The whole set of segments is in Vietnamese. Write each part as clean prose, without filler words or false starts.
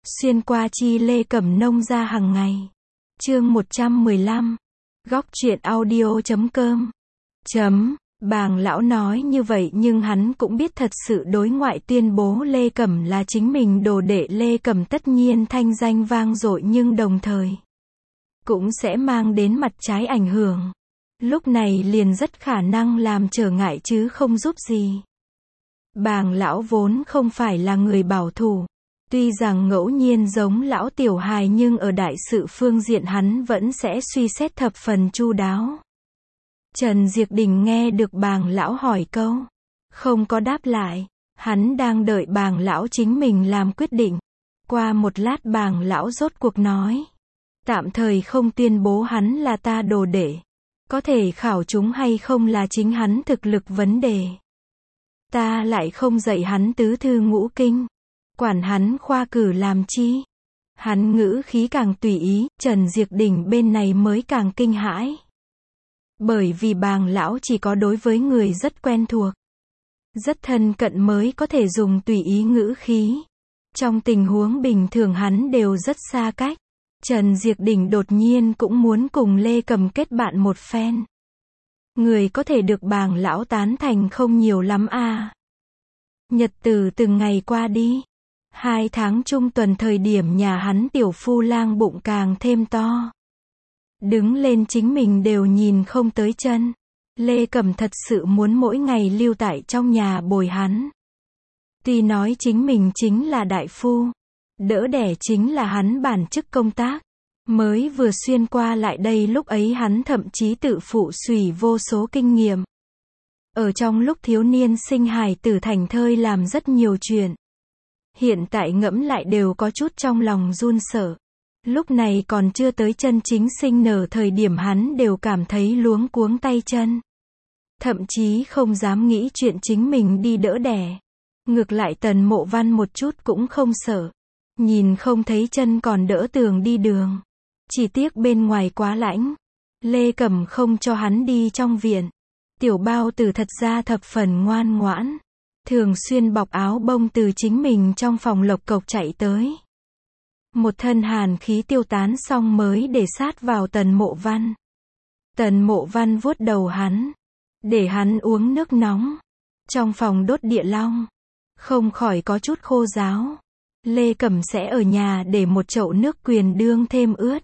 Xuyên qua chi Lê Cẩm nông ra hàng ngày. Chương 115. Góc truyện audio.com. Bàng lão nói như vậy nhưng hắn cũng biết thật sự đối ngoại tuyên bố Lê Cẩm là chính mình đồ đệ Lê Cẩm tất nhiên thanh danh vang dội nhưng đồng thời cũng sẽ mang đến mặt trái ảnh hưởng. Lúc này liền rất khả năng làm trở ngại chứ không giúp gì. Bàng lão vốn không phải là người bảo thủ. Tuy rằng ngẫu nhiên giống lão tiểu hài nhưng ở đại sự phương diện hắn vẫn sẽ suy xét thập phần chu đáo. Trần Diệp Đình nghe được bàng lão hỏi câu, không có đáp lại, hắn đang đợi bàng lão chính mình làm quyết định. Qua một lát bàng lão rốt cuộc nói, tạm thời không tuyên bố hắn là ta đồ đệ, có thể khảo chúng hay không là chính hắn thực lực vấn đề. Ta lại không dạy hắn tứ thư ngũ kinh, quản hắn khoa cử làm chi. Hắn ngữ khí càng tùy ý, Trần Diệp Đình bên này mới càng kinh hãi. Bởi vì bàng lão chỉ có đối với người rất quen thuộc, rất thân cận mới có thể dùng tùy ý ngữ khí. Trong tình huống bình thường hắn đều rất xa cách. Trần Diệp Đình đột nhiên cũng muốn cùng Lê Cẩm kết bạn một phen. Người có thể được bàng lão tán thành không nhiều lắm à. Nhật từ từng ngày qua đi. 2 tháng trung tuần thời điểm nhà hắn tiểu phu lang bụng càng thêm to. Đứng lên chính mình đều nhìn không tới chân. Lê Cẩm thật sự muốn mỗi ngày lưu tại trong nhà bồi hắn. Tuy nói chính mình chính là đại phu, đỡ đẻ chính là hắn bản chức công tác. Mới vừa xuyên qua lại đây lúc ấy hắn thậm chí tự phụ xùy vô số kinh nghiệm. Ở trong lúc thiếu niên sinh hài tử thành thơi làm rất nhiều chuyện. Hiện tại ngẫm lại đều có chút trong lòng run sợ. Lúc này còn chưa tới chân chính sinh nở thời điểm hắn đều cảm thấy luống cuống tay chân. Thậm chí không dám nghĩ chuyện chính mình đi đỡ đẻ. Ngược lại Tần Mộ Văn một chút cũng không sợ. Nhìn không thấy chân còn đỡ tường đi đường. Chỉ tiếc bên ngoài quá lạnh. Lê Cẩm không cho hắn đi trong viện. Tiểu Bao Tử thật ra thập phần ngoan ngoãn. Thường xuyên bọc áo bông từ chính mình trong phòng lộc cộc chạy tới. Một thân hàn khí tiêu tán xong mới để sát vào Tần Mộ Văn. Tần Mộ Văn vuốt đầu hắn. Để hắn uống nước nóng. Trong phòng đốt địa long. Không khỏi có chút khô ráo. Lê Cẩm sẽ ở nhà để một chậu nước quyền đương thêm ướt.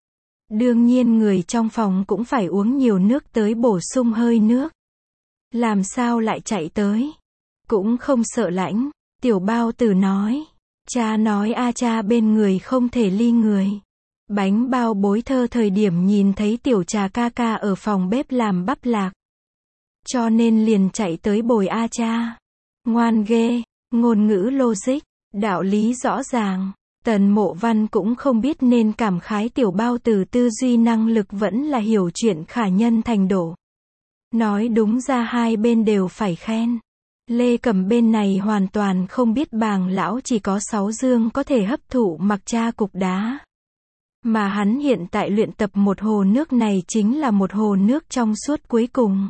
Đương nhiên người trong phòng cũng phải uống nhiều nước tới bổ sung hơi nước. Làm sao lại chạy tới? Cũng không sợ lạnh. Tiểu Bao Tử nói. Cha nói a cha bên người không thể ly người. Bánh bao bối thơ thời điểm nhìn thấy tiểu trà ca ca ở phòng bếp làm bắp lạc. Cho nên liền chạy tới bồi a cha. Ngoan ghê, ngôn ngữ logic, đạo lý rõ ràng. Tần Mộ Văn cũng không biết nên cảm khái Tiểu Bao Tử tư duy năng lực vẫn là hiểu chuyện khả nhân thành đổ. Nói đúng ra hai bên đều phải khen. Lê Cẩm bên này hoàn toàn không biết bàng lão chỉ có 6 dương có thể hấp thụ mặc cha cục đá. Mà hắn hiện tại luyện tập một hồ nước này chính là một hồ nước trong suốt cuối cùng.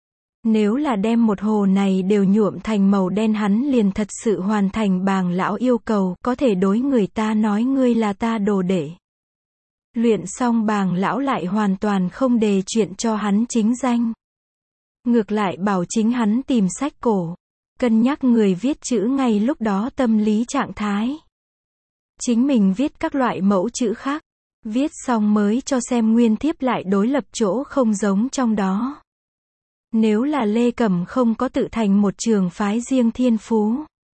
Nếu là đem một hồ này đều nhuộm thành màu đen hắn liền thật sự hoàn thành bàng lão yêu cầu, có thể đối người ta nói ngươi là ta đồ đệ. Luyện xong bàng lão lại hoàn toàn không đề chuyện cho hắn chính danh. Ngược lại bảo chính hắn tìm sách cổ. Cân nhắc người viết chữ ngay lúc đó tâm lý trạng thái. Chính mình viết các loại mẫu chữ khác. Viết xong mới cho xem nguyên thiếp lại đối lập chỗ không giống trong đó. Nếu là Lê Cẩm không có tự thành một trường phái riêng thiên phú,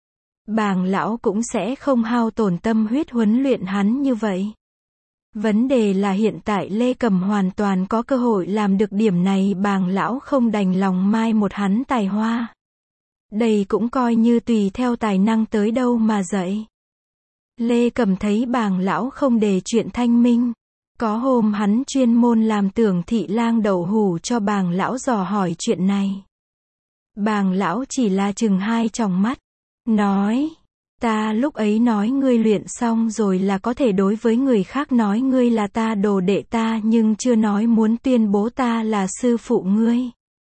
bàng lão cũng sẽ không hao tổn tâm huyết huấn luyện hắn như vậy. Vấn đề là hiện tại Lê Cẩm hoàn toàn có cơ hội làm được điểm này, bàng lão không đành lòng mai một hắn tài hoa. Đây cũng coi như tùy theo tài năng tới đâu mà dạy. Lê Cẩm thấy bàng lão không đề chuyện thanh minh. Có hôm hắn chuyên môn làm Tưởng thị lang đậu hủ cho bàng lão dò hỏi chuyện này. Bàng lão chỉ là chừng 2 tròng mắt. Nói, ta lúc ấy nói ngươi luyện xong rồi là có thể đối với người khác nói ngươi là ta đồ đệ ta nhưng chưa nói muốn tuyên bố ta là sư phụ ngươi.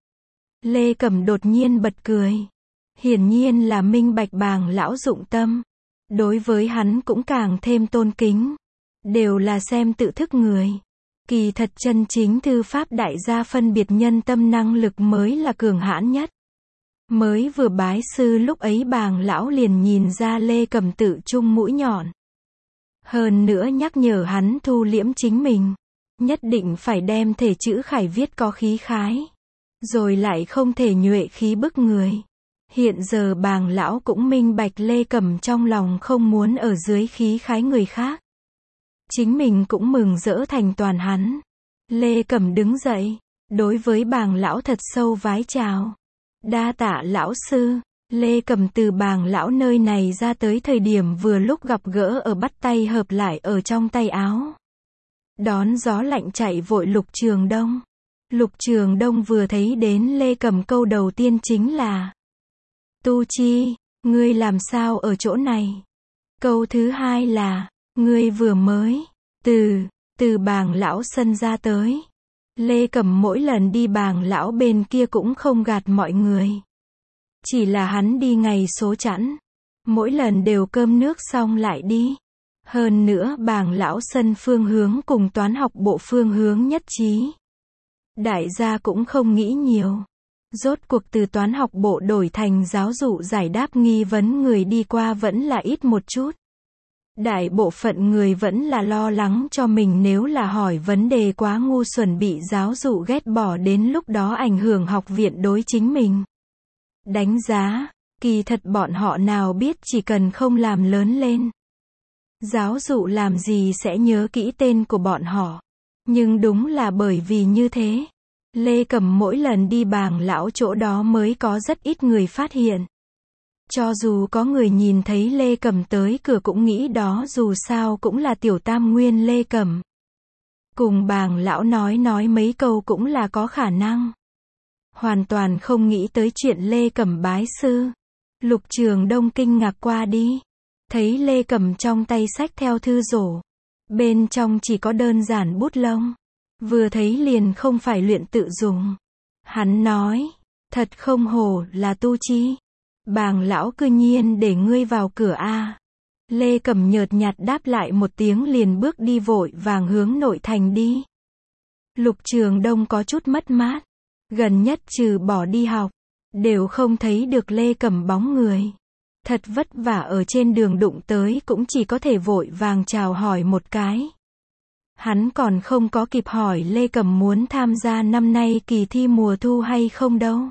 Lê Cẩm đột nhiên bật cười. Hiển nhiên là minh bạch bàng lão dụng tâm. đối với hắn cũng càng thêm tôn kính. Đều là xem tự thức người. Kỳ thật chân chính thư pháp đại gia phân biệt nhân tâm năng lực mới là cường hãn nhất. Mới vừa bái sư lúc ấy Bàng lão liền nhìn ra Lê Cẩm tự chung mũi nhọn. Hơn nữa nhắc nhở hắn thu liễm chính mình. Nhất định phải đem thể chữ khải viết có khí khái. Rồi lại không thể nhuệ khí bức người. Hiện giờ Bàng lão cũng minh bạch Lê Cẩm trong lòng không muốn ở dưới khí khái người khác. Chính mình cũng mừng rỡ thành toàn hắn. Lê Cẩm đứng dậy, đối với Bàng lão thật sâu vái chào. Đa tạ lão sư. Lê Cẩm từ Bàng lão nơi này ra tới thời điểm vừa lúc gặp gỡ ở bắt tay hợp lại ở trong tay áo. Đón gió lạnh chạy vội Lục Trường Đông. Lục Trường Đông vừa thấy đến Lê Cẩm câu đầu tiên chính là: Tu Chi, ngươi làm sao ở chỗ này? Câu thứ hai là: ngươi vừa mới từ Bàng lão sân ra tới. Lê Cẩm mỗi lần đi Bàng lão bên kia cũng không gạt mọi người. Chỉ là hắn đi ngày số chẵn. Mỗi lần đều cơm nước xong lại đi. Hơn nữa Bàng lão sân phương hướng cùng toán học bộ phương hướng nhất trí. Đại gia cũng không nghĩ nhiều. Rốt cuộc từ toán học bộ đổi thành giáo dụ giải đáp nghi vấn người đi qua vẫn là ít một chút. Đại bộ phận người vẫn là lo lắng cho mình nếu là hỏi vấn đề quá ngu xuẩn bị giáo dụ ghét bỏ đến lúc đó ảnh hưởng học viện đối chính mình. Đánh giá, kỳ thật bọn họ nào biết chỉ cần không làm lớn lên. Giáo dụ làm gì sẽ nhớ kỹ tên của bọn họ. Nhưng đúng là bởi vì như thế. Lê Cẩm mỗi lần đi Bàng lão chỗ đó mới có rất ít người phát hiện. Cho dù có người nhìn thấy Lê Cẩm tới cửa cũng nghĩ đó dù sao cũng là tiểu tam nguyên Lê Cẩm. Cùng Bàng lão nói mấy câu cũng là có khả năng. Hoàn toàn không nghĩ tới chuyện Lê Cẩm bái sư. Lục Trường Đông kinh ngạc qua đi. Thấy Lê Cẩm trong tay xách theo thư rổ. Bên trong chỉ có đơn giản bút lông. Vừa thấy liền không phải luyện tự dùng. Hắn nói, thật không hổ là Tu Chi. Bàng lão cư nhiên để ngươi vào cửa a. Lê Cẩm nhợt nhạt đáp lại một tiếng liền bước đi vội vàng hướng nội thành đi. Lục Trường Đông có chút mất mát. Gần nhất trừ bỏ đi học, đều không thấy được Lê Cẩm bóng người. Thật vất vả ở trên đường đụng tới cũng chỉ có thể vội vàng chào hỏi một cái. Hắn còn không có kịp hỏi Lê Cẩm muốn tham gia năm nay kỳ thi mùa thu hay không đâu.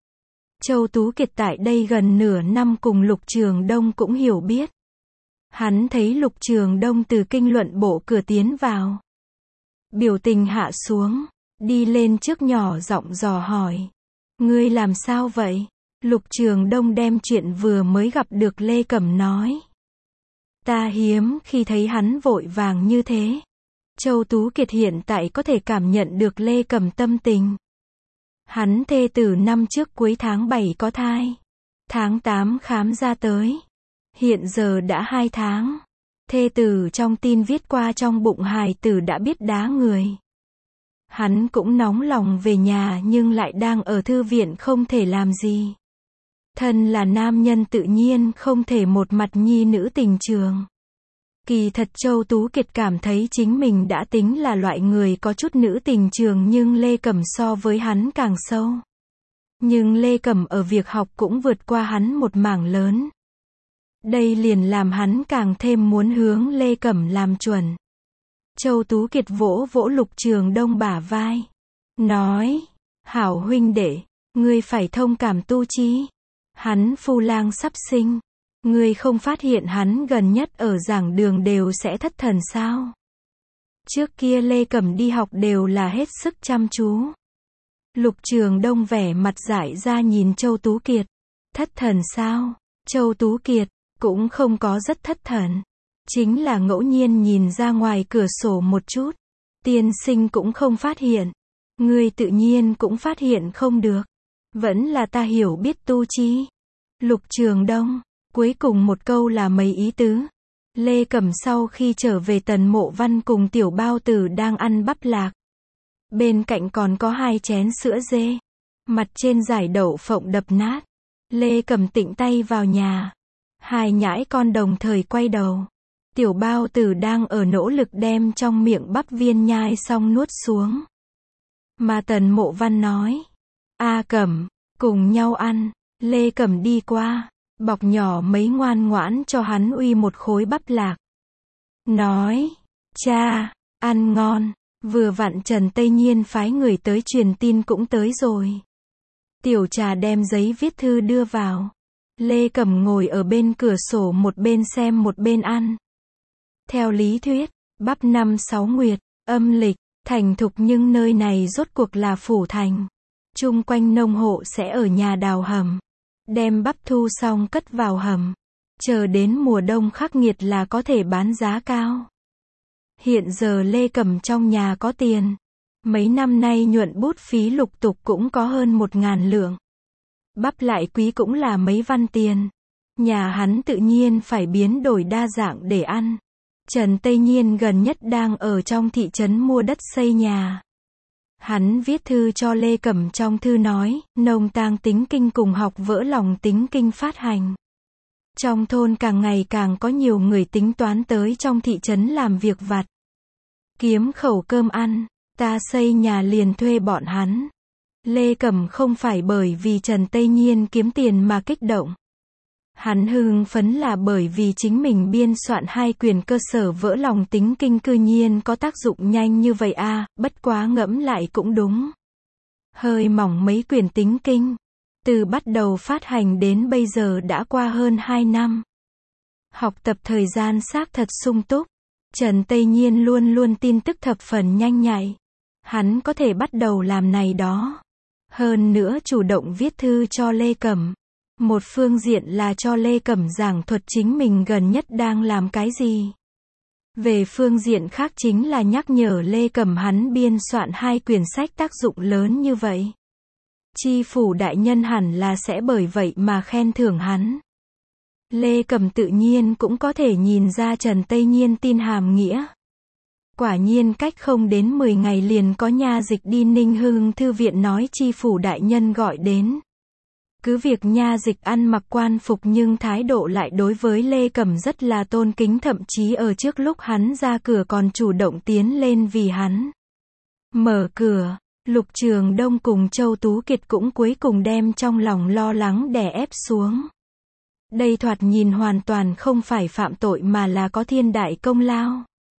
Châu Tú Kiệt tại đây gần nửa năm cùng Lục Trường Đông cũng hiểu biết. Hắn thấy Lục Trường Đông từ kinh luận bộ cửa tiến vào. Biểu tình hạ xuống, đi lên trước nhỏ giọng dò hỏi. Ngươi làm sao vậy? Lục Trường Đông đem chuyện vừa mới gặp được Lê Cẩm nói. Ta hiếm khi thấy hắn vội vàng như thế. Châu Tú Kiệt hiện tại có thể cảm nhận được Lê Cẩm tâm tình. Hắn thê tử năm trước cuối tháng 7 có thai. Tháng 8 khám ra tới. Hiện giờ đã 2 tháng. Thê tử trong tin viết qua trong bụng hài tử đã biết đá người. Hắn cũng nóng lòng về nhà nhưng lại đang ở thư viện không thể làm gì. Thân là nam nhân tự nhiên không thể một mặt nhi nữ tình trường. Kỳ thật Châu Tú Kiệt cảm thấy chính mình đã tính là loại người có chút nữ tình trường nhưng Lê Cẩm so với hắn càng sâu. Nhưng Lê Cẩm ở việc học cũng vượt qua hắn một mảng lớn. Đây liền làm hắn càng thêm muốn hướng Lê Cẩm làm chuẩn. Châu Tú Kiệt vỗ vỗ Lục Trường Đông bả vai. Nói, hảo huynh đệ, ngươi phải thông cảm Tu Chi. Hắn phu lang sắp sinh. Ngươi không phát hiện hắn gần nhất ở giảng đường đều sẽ thất thần sao? Trước kia Lê Cẩm đi học đều là hết sức chăm chú. Lục Trường Đông vẻ mặt dại ra nhìn Châu Tú Kiệt. Thất thần sao? Châu Tú Kiệt cũng không có rất thất thần. Chính là ngẫu nhiên nhìn ra ngoài cửa sổ một chút. Tiên sinh cũng không phát hiện. Ngươi tự nhiên cũng phát hiện không được. Vẫn là ta hiểu biết Tu Chi. Lục Trường Đông. Cuối cùng một câu là mấy ý tứ. Lê Cẩm sau khi trở về Tần Mộ Văn cùng Tiểu Bao Tử đang ăn bắp lạc. Bên cạnh còn có 2 chén sữa dê. Mặt trên giải đậu phộng đập nát. Lê Cẩm tịnh tay vào nhà. Hai nhãi con đồng thời quay đầu. Tiểu bao tử đang ở nỗ lực đem trong miệng bắp viên nhai xong nuốt xuống. Mà Tần Mộ Văn nói, A Cẩm, cùng nhau ăn. Lê Cẩm đi qua, bọc nhỏ mấy ngoan ngoãn cho hắn uy một khối bắp lạc. Nói, cha, ăn ngon, vừa vặn Trần Tây Nhiên phái người tới truyền tin cũng tới rồi. Tiểu Trà đem giấy viết thư đưa vào. Lê Cẩm ngồi ở bên cửa sổ một bên xem một bên ăn. Theo lý thuyết, bắp năm sáu nguyệt, âm lịch, thành thục nhưng nơi này rốt cuộc là phủ thành. Chung quanh nông hộ sẽ ở nhà đào hầm. Đem bắp thu xong cất vào hầm. Chờ đến mùa đông khắc nghiệt là có thể bán giá cao. Hiện giờ Lê Cẩm trong nhà có tiền. Mấy năm nay nhuận bút phí lục tục cũng có hơn 1.000 lượng. Bắp lại quý cũng là mấy văn tiền. Nhà hắn tự nhiên phải biến đổi đa dạng để ăn. Trần Tây Nhiên gần nhất đang ở trong thị trấn mua đất xây nhà. Hắn viết thư cho Lê Cẩm, trong thư nói, nông tang tính kinh cùng học vỡ lòng tính kinh phát hành. Trong thôn càng ngày càng có nhiều người tính toán tới trong thị trấn làm việc vặt. Kiếm khẩu cơm ăn, ta xây nhà liền thuê bọn hắn. Lê Cẩm không phải bởi vì Trần Tây Nhiên kiếm tiền mà kích động. Hắn hưng phấn là bởi vì chính mình biên soạn 2 quyển cơ sở vỡ lòng tính kinh cư nhiên có tác dụng nhanh như vậy a, bất quá ngẫm lại cũng đúng. Hơi mỏng mấy quyển tính kinh. Từ bắt đầu phát hành đến bây giờ đã qua hơn 2 năm. Học tập thời gian xác thật sung túc. Trần Tây Nhiên luôn luôn tin tức thập phần nhanh nhạy. Hắn có thể bắt đầu làm này đó. Hơn nữa chủ động viết thư cho Lê Cẩm. Một phương diện là cho Lê Cẩm giảng thuật chính mình gần nhất đang làm cái gì. Về phương diện khác chính là nhắc nhở Lê Cẩm hắn biên soạn 2 quyển sách tác dụng lớn như vậy. Chi phủ đại nhân hẳn là sẽ bởi vậy mà khen thưởng hắn. Lê Cẩm tự nhiên cũng có thể nhìn ra Trần Tây Nhiên tin hàm nghĩa. Quả nhiên cách không đến 10 ngày liền có nha dịch đi Ninh Hưng thư viện nói chi phủ đại nhân gọi đến. Cứ việc nha dịch ăn mặc quan phục nhưng thái độ lại đối với Lê Cẩm rất là tôn kính, thậm chí ở trước lúc hắn ra cửa còn chủ động tiến lên vì hắn mở cửa. Lục Trường Đông cùng Châu Tú Kiệt cũng cuối cùng đem trong lòng lo lắng đè ép xuống. Đây thoạt nhìn hoàn toàn không phải phạm tội mà là có thiên đại công lao.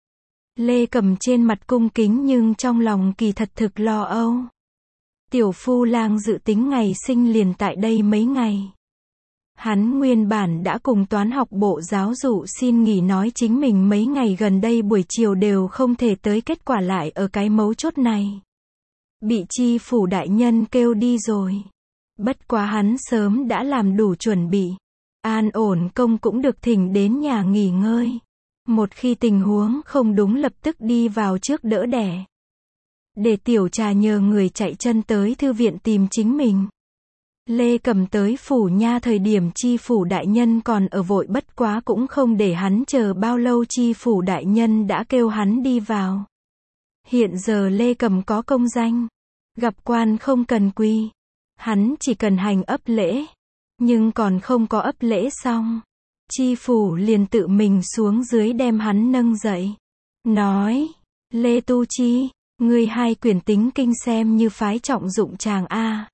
Lê Cẩm trên mặt cung kính nhưng trong lòng kỳ thật thực lo âu. Tiểu phu lang dự tính ngày sinh liền tại đây mấy ngày. Hắn nguyên bản đã cùng toán học bộ giáo dụ xin nghỉ, nói chính mình mấy ngày gần đây buổi chiều đều không thể tới, kết quả lại ở cái mấu chốt này bị chi phủ đại nhân kêu đi rồi. Bất quá hắn sớm đã làm đủ chuẩn bị. An ổn công cũng được thỉnh đến nhà nghỉ ngơi. Một khi tình huống không đúng lập tức đi vào trước đỡ đẻ. Để Tiểu Trà nhờ người chạy chân tới thư viện tìm chính mình. Lê Cẩm tới phủ nha thời điểm chi phủ đại nhân còn ở vội, bất quá cũng không để hắn chờ bao lâu, chi phủ đại nhân đã kêu hắn đi vào. Hiện giờ Lê Cẩm có công danh. Gặp quan không cần quy. Hắn chỉ cần hành ấp lễ. Nhưng còn không có ấp lễ xong. Chi phủ liền tự mình xuống dưới đem hắn nâng dậy. Nói, Lê Tu Chi, ngươi 2 quyển tính kinh xem như phái trọng dụng chàng a.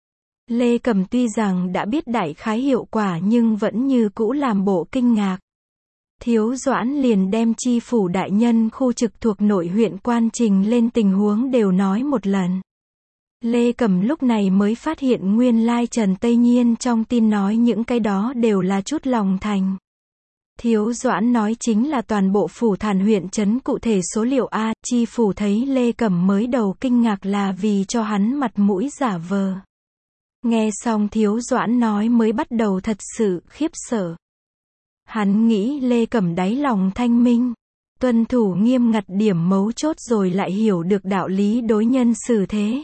Lê Cẩm tuy rằng đã biết đại khái hiệu quả nhưng vẫn như cũ làm bộ kinh ngạc. Thiếu Doãn liền đem chi phủ đại nhân khu trực thuộc nội huyện quan trình lên tình huống đều nói một lần. Lê Cẩm lúc này mới phát hiện nguyên lai Trần Tây Nhiên trong tin nói những cái đó đều là chút lòng thành. Thiếu Doãn nói chính là toàn bộ phủ Thản huyện trấn cụ thể số liệu a. Chi phủ thấy Lê Cẩm mới đầu kinh ngạc là vì cho hắn mặt mũi giả vờ. Nghe xong Thiếu Doãn nói mới bắt đầu thật sự khiếp sợ. Hắn nghĩ Lê Cẩm đáy lòng thanh minh, tuân thủ nghiêm ngặt điểm mấu chốt rồi lại hiểu được đạo lý đối nhân xử thế.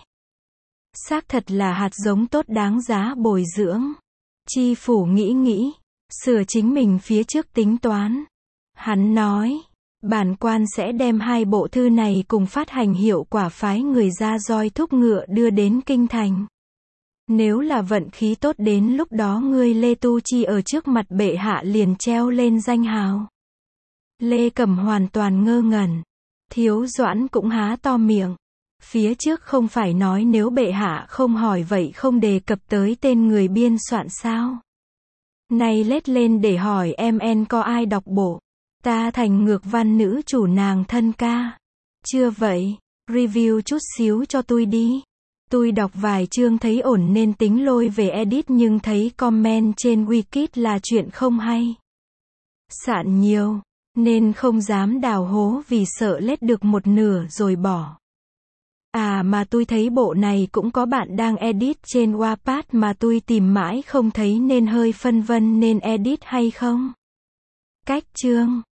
Xác thật là hạt giống tốt đáng giá bồi dưỡng. Chi phủ nghĩ, sửa chính mình phía trước tính toán. Hắn nói, bản quan sẽ đem 2 bộ thư này cùng phát hành hiệu quả phái người ra roi thúc ngựa đưa đến kinh thành. Nếu là vận khí tốt đến lúc đó ngươi Lê Tu Chi ở trước mặt bệ hạ liền treo lên danh hào. Lê Cẩm hoàn toàn ngơ ngẩn. Thiếu Doãn cũng há to miệng. Phía trước không phải nói nếu bệ hạ không hỏi vậy không đề cập tới tên người biên soạn sao? Nay lết lên để hỏi em có ai đọc bộ. Ta thành ngược văn nữ chủ nàng thân ca. Chưa vậy, review chút xíu cho tôi đi. Tôi đọc vài chương thấy ổn nên tính lôi về edit nhưng thấy comment trên Wikit là chuyện không hay. Sạn nhiều, nên không dám đào hố vì sợ lết được một nửa rồi bỏ. À mà tôi thấy bộ này cũng có bạn đang edit trên Wattpad mà tôi tìm mãi không thấy nên hơi phân vân nên edit hay không. Cách chương